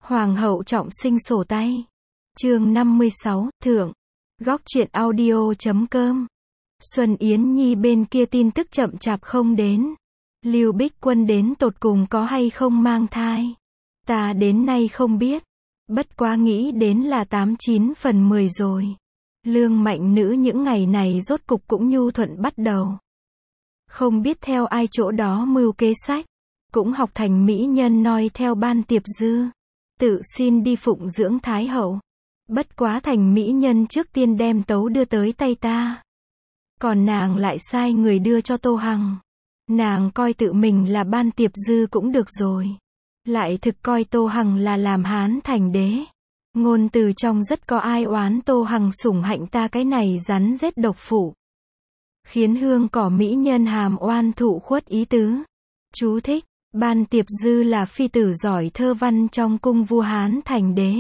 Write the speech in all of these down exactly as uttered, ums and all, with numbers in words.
Hoàng hậu trọng sinh sổ tay. Chương năm mươi sáu, Thượng. Góc truyện audio chấm com. Xuân Yến Nhi bên kia tin tức chậm chạp không đến. Lưu Bích Quân đến tột cùng có hay không mang thai? Ta đến nay không biết. Bất quá nghĩ đến là tám chín phần mười rồi. Lương Mạnh Nữ những ngày này rốt cục cũng nhu thuận bắt đầu. Không biết theo ai chỗ đó mưu kế sách. Cũng học thành mỹ nhân noi theo Ban Tiệp Dư. Tự xin đi phụng dưỡng Thái hậu. Bất quá thành mỹ nhân trước tiên đem tấu đưa tới tay ta. Còn nàng lại sai người đưa cho Tô Hằng. Nàng coi tự mình là Ban Tiệp Dư cũng được rồi. Lại thực coi Tô Hằng là làm Hán thành đế. Ngôn từ trong rất có ai oán Tô Hằng sủng hạnh ta cái này rắn rết độc phụ. Khiến hương cỏ mỹ nhân hàm oan thụ khuất ý tứ. Chú thích. Ban Tiệp Dư là phi tử giỏi thơ văn trong cung vua Hán thành đế.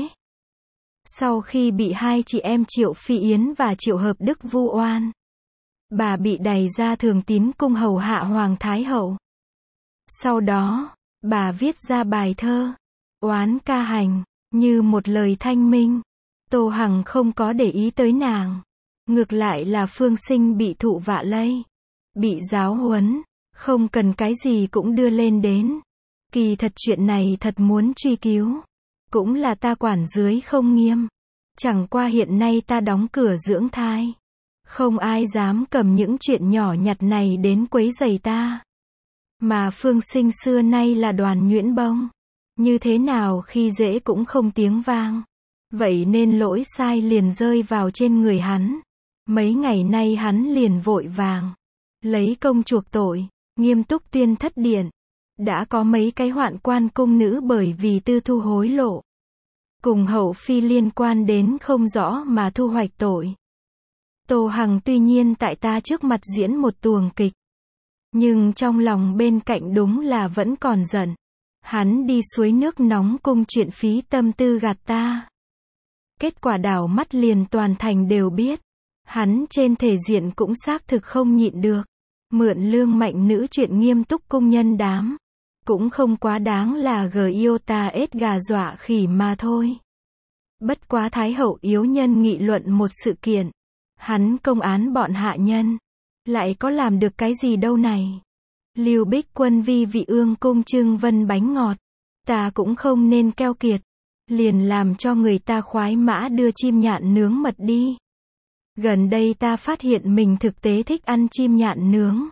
Sau khi bị hai chị em Triệu Phi Yến và Triệu Hợp Đức vu oan, bà bị đày ra Thường Tín cung hầu hạ Hoàng Thái hậu. Sau đó, bà viết ra bài thơ, oán ca hành, như một lời thanh minh. Tô Hằng không có để ý tới nàng. Ngược lại là Phương Sinh bị thụ vạ lây, bị giáo huấn, không cần cái gì cũng đưa lên đến. Kỳ thật chuyện này thật muốn truy cứu. Cũng là ta quản dưới không nghiêm. Chẳng qua hiện nay ta đóng cửa dưỡng thai. Không ai dám cầm những chuyện nhỏ nhặt này đến quấy rầy ta. Mà Phương Sinh xưa nay là Đoàn nhuyễn bông. Như thế nào khi dễ cũng không tiếng vang. Vậy nên lỗi sai liền rơi vào trên người hắn. Mấy ngày nay hắn liền vội vàng lấy công chuộc tội, nghiêm túc tuyên thất điện. Đã có mấy cái hoạn quan cung nữ bởi vì tư thu hối lộ, cùng hậu phi liên quan đến không rõ mà thu hoạch tội. Tô Hằng tuy nhiên tại ta trước mặt diễn một tuồng kịch, nhưng trong lòng bên cạnh đúng là vẫn còn giận. Hắn đi suối nước nóng cung chuyện phí tâm tư gạt ta. Kết quả đảo mắt liền toàn thành đều biết. Hắn trên thể diện cũng xác thực không nhịn được. Mượn Lương Mạnh Nữ chuyện nghiêm túc cung nhân đám. Cũng không quá đáng là Giota ết gà dọa khỉ mà thôi. Bất quá Thái hậu yếu nhân nghị luận một sự kiện. Hắn công án bọn hạ nhân. Lại có làm được cái gì đâu này. Lưu Bích Quân vi vị ương cung trưng vân bánh ngọt. Ta cũng không nên keo kiệt. Liền làm cho người ta khoái mã đưa chim nhạn nướng mật đi. Gần đây ta phát hiện mình thực tế thích ăn chim nhạn nướng.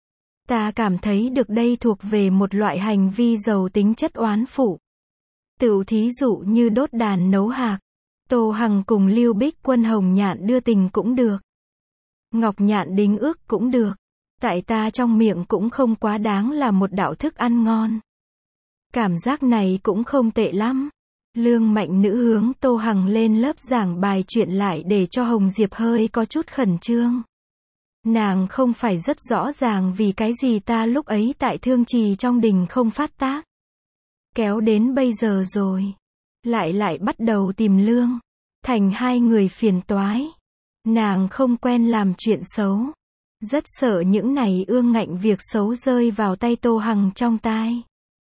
Ta cảm thấy được đây thuộc về một loại hành vi giàu tính chất oán phụ. Tựu thí dụ như đốt đàn nấu hạc. Tô Hằng cùng Lưu Bích Quân hồng nhạn đưa tình cũng được. Ngọc nhạn đính ước cũng được. Tại ta trong miệng cũng không quá đáng là một đạo thức ăn ngon. Cảm giác này cũng không tệ lắm. Lương Mạnh Nữ hướng Tô Hằng lên lớp giảng bài chuyện lại để cho Hồng Diệp hơi có chút khẩn trương. Nàng không phải rất rõ ràng vì cái gì ta lúc ấy tại Thương Trì trong đình không phát tác. Kéo đến bây giờ rồi. Lại lại bắt đầu tìm Lương. Thành hai người phiền toái. Nàng không quen làm chuyện xấu. Rất sợ những này ương ngạnh việc xấu rơi vào tay Tô Hằng trong tai.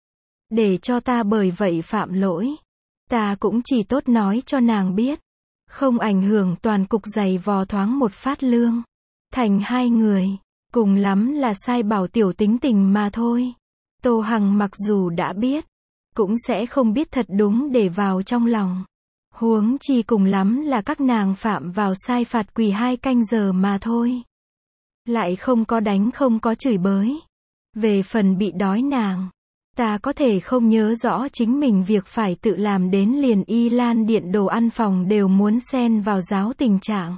Để cho ta bởi vậy phạm lỗi. Ta cũng chỉ tốt nói cho nàng biết. Không ảnh hưởng toàn cục giày vò thoáng một phát Lương. Thành hai người. Cùng lắm là sai bảo tiểu tính tình mà thôi. Tô Hằng mặc dù đã biết. Cũng sẽ không biết thật đúng để vào trong lòng. Huống chi cùng lắm là các nàng phạm vào sai phạt quỳ hai canh giờ mà thôi. Lại không có đánh không có chửi bới. Về phần bị đói nàng. Ta có thể không nhớ rõ chính mình việc phải tự làm đến liền Y Lan điện đồ ăn phòng đều muốn xen vào giáo tình trạng.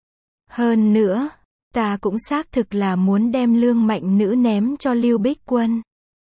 Hơn nữa, ta cũng xác thực là muốn đem Lương Mạnh Nữ ném cho Lưu Bích Quân.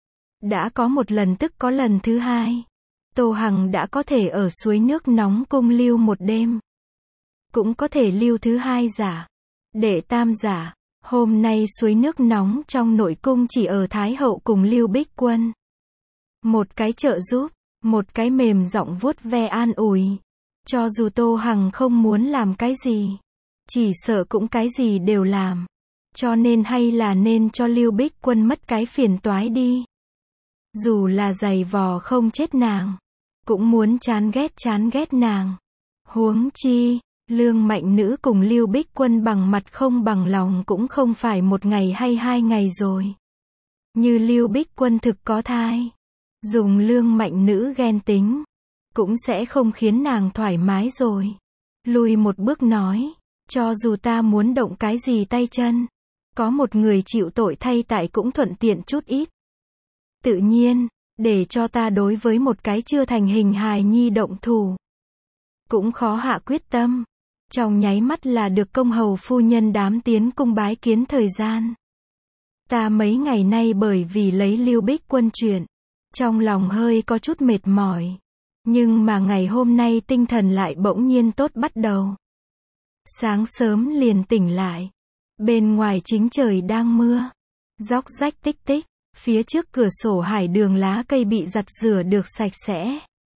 Đã có một lần tức có lần thứ hai. Tô Hằng đã có thể ở suối nước nóng cung lưu một đêm. Cũng có thể lưu thứ hai giả. Để tam giả. Hôm nay suối nước nóng trong nội cung chỉ ở Thái hậu cùng Lưu Bích Quân. Một cái trợ giúp, một cái mềm giọng vuốt ve an ủi. Cho dù Tô Hằng không muốn làm cái gì, chỉ sợ cũng cái gì đều làm. Cho nên hay là nên cho Lưu Bích Quân mất cái phiền toái đi. Dù là giày vò không chết nàng, cũng muốn chán ghét chán ghét nàng. Huống chi, Lương Mạnh Nữ cùng Lưu Bích Quân bằng mặt không bằng lòng cũng không phải một ngày hay hai ngày rồi. Như Lưu Bích Quân thực có thai, dùng Lương Mạnh Nữ ghen tính, cũng sẽ không khiến nàng thoải mái rồi. Lùi một bước nói, cho dù ta muốn động cái gì tay chân, có một người chịu tội thay tại cũng thuận tiện chút ít. Tự nhiên, để cho ta đối với một cái chưa thành hình hài nhi động thủ, cũng khó hạ quyết tâm. Trong nháy mắt là được công hầu phu nhân đám tiến cung bái kiến thời gian. Ta mấy ngày nay bởi vì lấy Lưu Bích Quân chuyện, trong lòng hơi có chút mệt mỏi. Nhưng mà ngày hôm nay tinh thần lại bỗng nhiên tốt bắt đầu. Sáng sớm liền tỉnh lại. Bên ngoài chính trời đang mưa. Róc rách tích tích. Phía trước cửa sổ hải đường lá cây bị giặt rửa được sạch sẽ.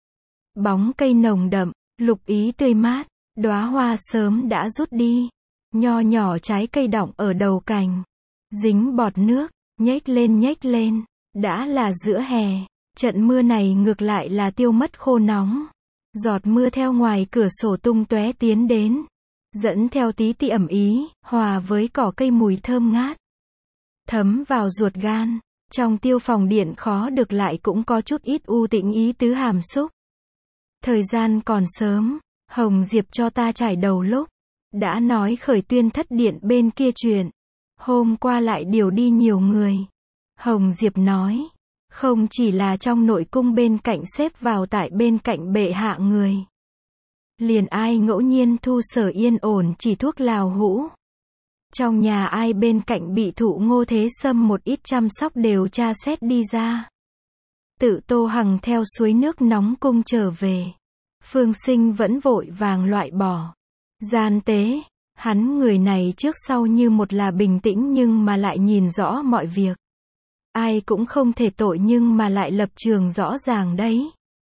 Bóng cây nồng đậm, lục ý tươi mát. Đóa hoa sớm đã rút đi. Nho nhỏ trái cây đọng ở đầu cành. Dính bọt nước, nhếch lên nhếch lên. Đã là giữa hè. Trận mưa này ngược lại là tiêu mất khô nóng. Giọt mưa theo ngoài cửa sổ tung tóe tiến đến. Dẫn theo tí tị ẩm ý, hòa với cỏ cây mùi thơm ngát. Thấm vào ruột gan. Trong tiêu phòng điện khó được lại cũng có chút ít u tĩnh ý tứ hàm xúc. Thời gian còn sớm, Hồng Diệp cho ta trải đầu lúc. Đã nói khởi Tuyên Thất Điện bên kia chuyện. Hôm qua lại điều đi nhiều người. Hồng Diệp nói. Không chỉ là trong nội cung bên cạnh xếp vào tại bên cạnh bệ hạ người. Liền ai ngẫu nhiên thu sở yên ổn chỉ thuốc lào hũ. Trong nhà ai bên cạnh bị thụ Ngô Thế Sâm một ít chăm sóc đều tra xét đi ra. Tự Tô Hằng theo suối nước nóng cung trở về. Phương Sinh vẫn vội vàng loại bỏ. Gian tế, hắn người này trước sau như một là bình tĩnh nhưng mà lại nhìn rõ mọi việc. Ai cũng không thể tội nhưng mà lại lập trường rõ ràng đấy.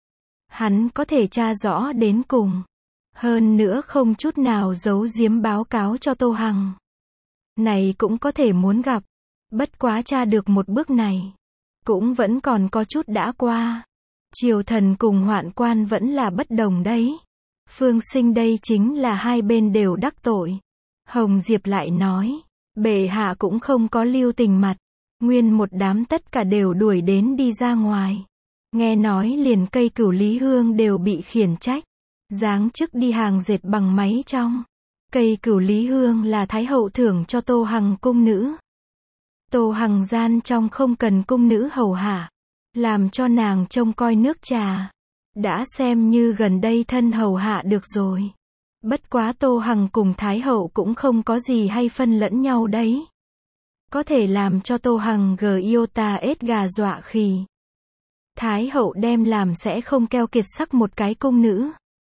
Hắn có thể tra rõ đến cùng. Hơn nữa không chút nào giấu giếm báo cáo cho Tô Hằng. Này cũng có thể muốn gặp. Bất quá tra được một bước này. Cũng vẫn còn có chút đã qua. Triều thần cùng hoạn quan vẫn là bất đồng đấy. Phương Sinh đây chính là hai bên đều đắc tội. Hồng Diệp lại nói. Bệ hạ cũng không có lưu tình mặt. Nguyên một đám tất cả đều đuổi đến đi ra ngoài. Nghe nói liền cây Cửu Lý Hương đều bị khiển trách. Giáng chức đi hàng dệt bằng máy trong. Cây Cửu Lý Hương là Thái hậu thưởng cho Tô Hằng cung nữ. Tô Hằng gian trong không cần cung nữ hầu hạ. Làm cho nàng trông coi nước trà. Đã xem như gần đây thân hầu hạ được rồi. Bất quá Tô Hằng cùng Thái hậu cũng không có gì hay phân lẫn nhau đấy. Có thể làm cho Tô Hằng gờ yêu ta ết gà dọa khỉ. Thái hậu đem làm sẽ không keo kiệt sắc một cái cung nữ.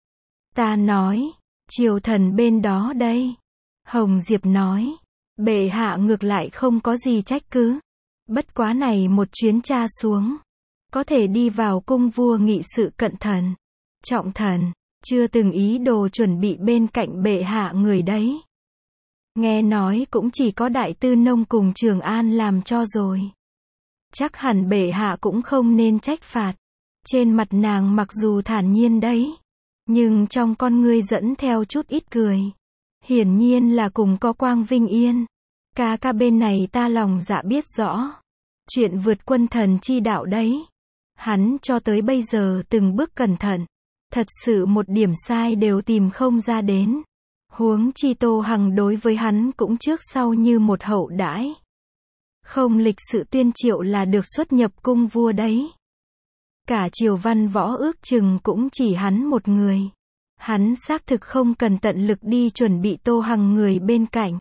Ta nói, triều thần bên đó đây. Hồng Diệp nói, bệ hạ ngược lại không có gì trách cứ. Bất quá này một chuyến tra xuống. Có thể đi vào cung vua nghị sự cẩn thận. Trọng thần, chưa từng ý đồ chuẩn bị bên cạnh bệ hạ người đấy. Nghe nói cũng chỉ có Đại Tư Nông cùng Trường An làm cho rồi. Chắc hẳn bệ hạ cũng không nên trách phạt. Trên mặt nàng mặc dù thản nhiên đấy. Nhưng trong con ngươi dẫn theo chút ít cười. Hiển nhiên là cùng có quang vinh yên. Ca ca bên này ta lòng dạ biết rõ. Chuyện vượt quân thần chi đạo đấy. Hắn cho tới bây giờ từng bước cẩn thận. Thật sự một điểm sai đều tìm không ra đến. Huống chi Tô Hằng đối với hắn cũng trước sau như một hậu đãi. Không lịch sự tuyên triệu là được xuất nhập cung vua đấy. Cả triều văn võ ước chừng cũng chỉ hắn một người. Hắn xác thực không cần tận lực đi chuẩn bị Tô Hằng người bên cạnh.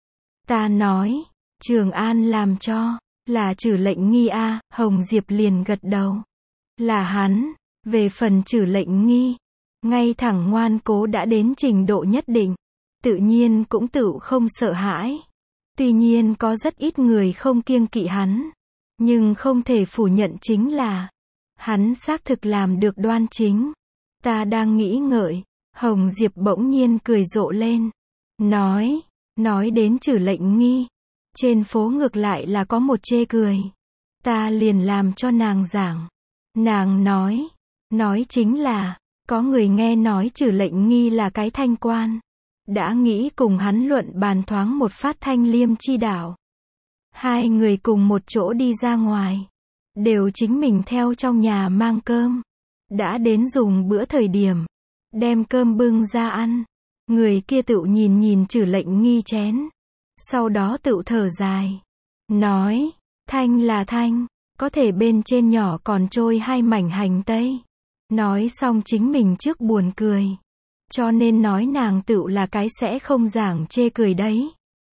Ta nói, Trường An làm cho, là trừ lệnh nghi a. Hồng Diệp liền gật đầu. Là hắn, về phần trừ lệnh nghi, ngay thẳng ngoan cố đã đến trình độ nhất định. Tự nhiên cũng tự không sợ hãi. Tuy nhiên có rất ít người không kiêng kỵ hắn. Nhưng không thể phủ nhận chính là hắn xác thực làm được đoan chính. Ta đang nghĩ ngợi. Hồng Diệp bỗng nhiên cười rộ lên. Nói, nói đến trừ lệnh nghi. Trên phố ngược lại là có một chê cười. Ta liền làm cho nàng giảng. Nàng nói, Nói chính là, có người nghe nói Trử Lệnh Nghi là cái thanh quan. Đã nghĩ cùng hắn luận bàn thoáng một phát thanh liêm chi đạo. Hai người cùng một chỗ đi ra ngoài. Đều chính mình theo trong nhà mang cơm. Đã đến dùng bữa thời điểm. Đem cơm bưng ra ăn. Người kia tựu nhìn nhìn Trử Lệnh Nghi chén. Sau đó tựu thở dài. Nói, thanh là thanh, có thể bên trên nhỏ còn trôi hai mảnh hành tây. Nói xong chính mình trước buồn cười. Cho nên nói nàng tựu là cái sẽ không giảng chê cười đấy.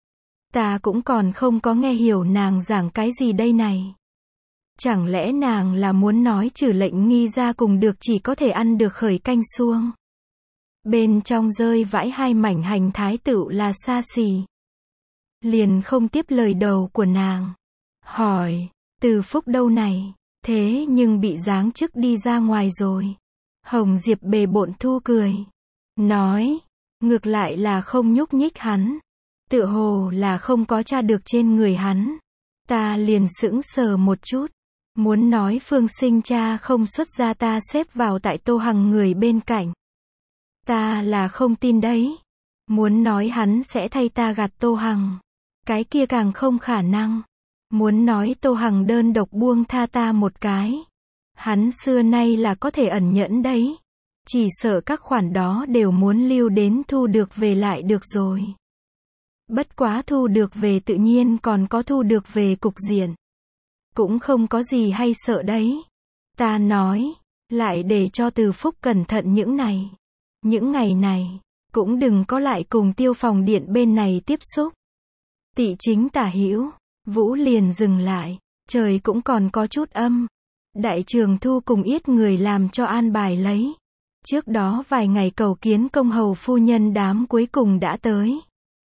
Ta cũng còn không có nghe hiểu nàng giảng cái gì đây này. Chẳng lẽ nàng là muốn nói Trử Lệnh Nghi ra cùng được chỉ có thể ăn được khởi canh suông. Bên trong rơi vãi hai mảnh hành thái tựu là xa xỉ. Liền không tiếp lời đầu của nàng. Hỏi, Từ Phúc đâu này? Thế nhưng bị giáng chức đi ra ngoài rồi. Hồng Diệp bề bộn thu cười. Nói, ngược lại là không nhúc nhích hắn. Tựa hồ là không có tra được trên người hắn. Ta liền sững sờ một chút. Muốn nói Phương Sinh cha không xuất ra ta xếp vào tại Tô Hằng người bên cạnh. Ta là không tin đấy. Muốn nói hắn sẽ thay ta gạt Tô Hằng. Cái kia càng không khả năng. Muốn nói Tô Hằng đơn độc buông tha ta một cái. Hắn xưa nay là có thể ẩn nhẫn đấy. Chỉ sợ các khoản đó đều muốn lưu đến thu được về lại được rồi. Bất quá thu được về tự nhiên còn có thu được về cục diện. Cũng không có gì hay sợ đấy. Ta nói, lại để cho Từ Phúc cẩn thận những này. Những ngày này, cũng đừng có lại cùng Tiêu Phòng Điện bên này tiếp xúc. Tị chính tả hữu, Vũ liền dừng lại, trời cũng còn có chút âm. Đại Trường Thu cùng yết người làm cho an bài lấy. Trước đó vài ngày cầu kiến công hầu phu nhân đám cuối cùng đã tới.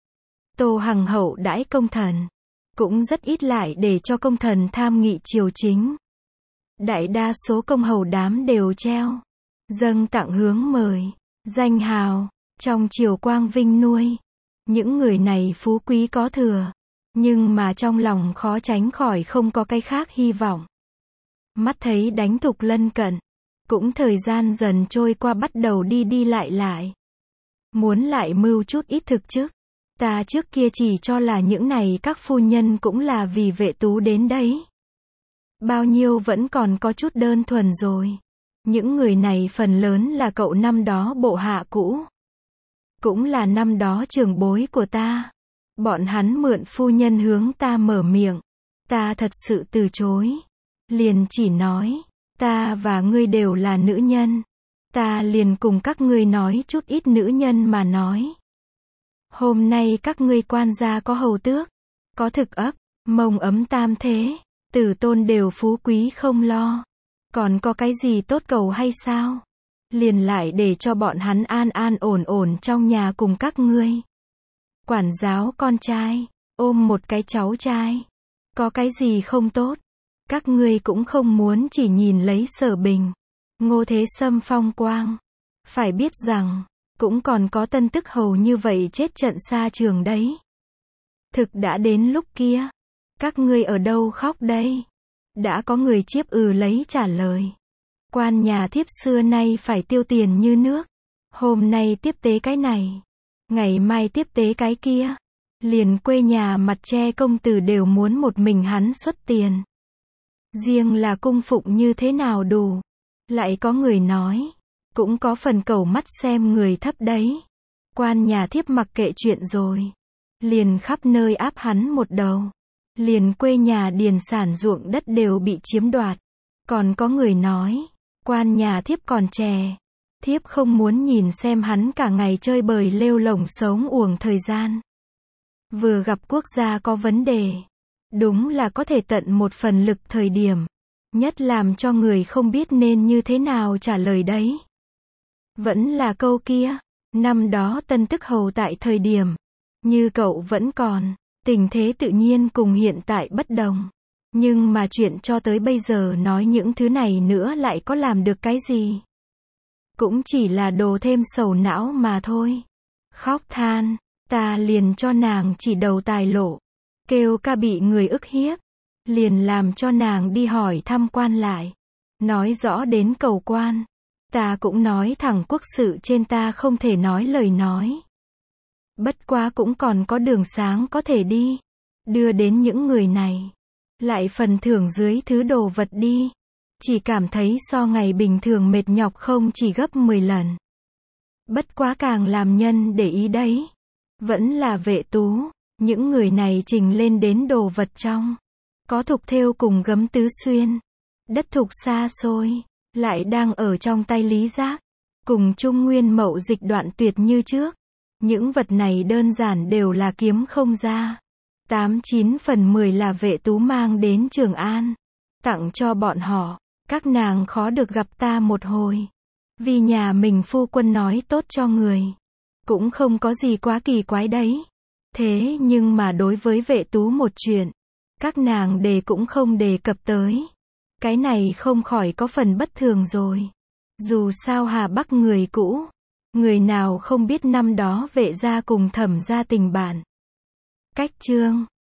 Tô Hằng hậu đãi công thần. Cũng rất ít lại để cho công thần tham nghị triều chính. Đại đa số công hầu đám đều treo. Dâng tặng hướng mời. Danh hào. Trong triều quang vinh nuôi. Những người này phú quý có thừa. Nhưng mà trong lòng khó tránh khỏi không có cái khác hy vọng. Mắt thấy đánh thục lân cận. Cũng thời gian dần trôi qua bắt đầu đi đi lại lại. Muốn lại mưu chút ít thực chức. Ta trước kia chỉ cho là những này các phu nhân cũng là vì vệ tú đến đấy. Bao nhiêu vẫn còn có chút đơn thuần rồi. Những người này phần lớn là cậu năm đó bộ hạ cũ. Cũng là năm đó trưởng bối của ta. Bọn hắn mượn phu nhân hướng ta mở miệng. Ta thật sự từ chối. Liền chỉ nói, ta và ngươi đều là nữ nhân. Ta liền cùng các ngươi nói chút ít nữ nhân mà nói. Hôm nay các ngươi quan gia có hầu tước, có thực ấp, mông ấm tam thế, tử tôn đều phú quý không lo. Còn có cái gì tốt cầu hay sao? Liền lại để cho bọn hắn an an ổn ổn trong nhà cùng các ngươi. Quản giáo con trai, ôm một cái cháu trai. Có cái gì không tốt? Các ngươi cũng không muốn chỉ nhìn lấy Sở Bình, Ngô Thế Sâm phong quang. Phải biết rằng, cũng còn có tân tức hầu như vậy chết trận xa trường đấy. Thực đã đến lúc kia. Các ngươi ở đâu khóc đây? Đã có người chiếp ừ lấy trả lời. Quan nhà thiếp xưa nay phải tiêu tiền như nước. Hôm nay tiếp tế cái này. Ngày mai tiếp tế cái kia. Liền quê nhà mặt tre công tử đều muốn một mình hắn xuất tiền. Riêng là cung phụng như thế nào đủ. Lại có người nói. Cũng có phần cầu mắt xem người thấp đấy. Quan nhà thiếp mặc kệ chuyện rồi. Liền khắp nơi áp hắn một đầu. Liền quê nhà điền sản ruộng đất đều bị chiếm đoạt. Còn có người nói. Quan nhà thiếp còn trẻ. Thiếp không muốn nhìn xem hắn cả ngày chơi bời lêu lổng sống uổng thời gian. Vừa gặp quốc gia có vấn đề. Đúng là có thể tận một phần lực thời điểm. Nhất làm cho người không biết nên như thế nào trả lời đấy. Vẫn là câu kia. Năm đó tân tức hầu tại thời điểm. Như cậu vẫn còn. Tình thế tự nhiên cùng hiện tại bất đồng. Nhưng mà chuyện cho tới bây giờ nói những thứ này nữa lại có làm được cái gì? Cũng chỉ là đồ thêm sầu não mà thôi. Khóc than. Ta liền cho nàng chỉ đầu tài lộ. Kêu ca bị người ức hiếp. Liền làm cho nàng đi hỏi thăm quan lại. Nói rõ đến cầu quan. Ta cũng nói thẳng quốc sự trên ta không thể nói lời nói. Bất quá cũng còn có đường sáng có thể đi. Đưa đến những người này. Lại phần thưởng dưới thứ đồ vật đi. Chỉ cảm thấy so ngày bình thường mệt nhọc không chỉ gấp mười lần. Bất quá càng làm nhân để ý đấy. Vẫn là Vệ Tú. Những người này trình lên đến đồ vật trong. Có thục thêu cùng gấm tứ xuyên. Đất thục xa xôi. Lại đang ở trong tay Lý Giác. Cùng Trung Nguyên mậu dịch đoạn tuyệt như trước. Những vật này đơn giản đều là kiếm không ra. Tám chín phần mười là Vệ Tú mang đến Trường An. Tặng cho bọn họ. Các nàng khó được gặp ta một hồi. Vì nhà mình phu quân nói tốt cho người. Cũng không có gì quá kỳ quái đấy. Thế nhưng mà đối với Vệ Tú một chuyện. Các nàng đề cũng không đề cập tới. Cái này không khỏi có phần bất thường rồi. Dù sao Hà Bắc người cũ. Người nào không biết năm đó Vệ gia cùng Thẩm gia tình bạn. Cách chương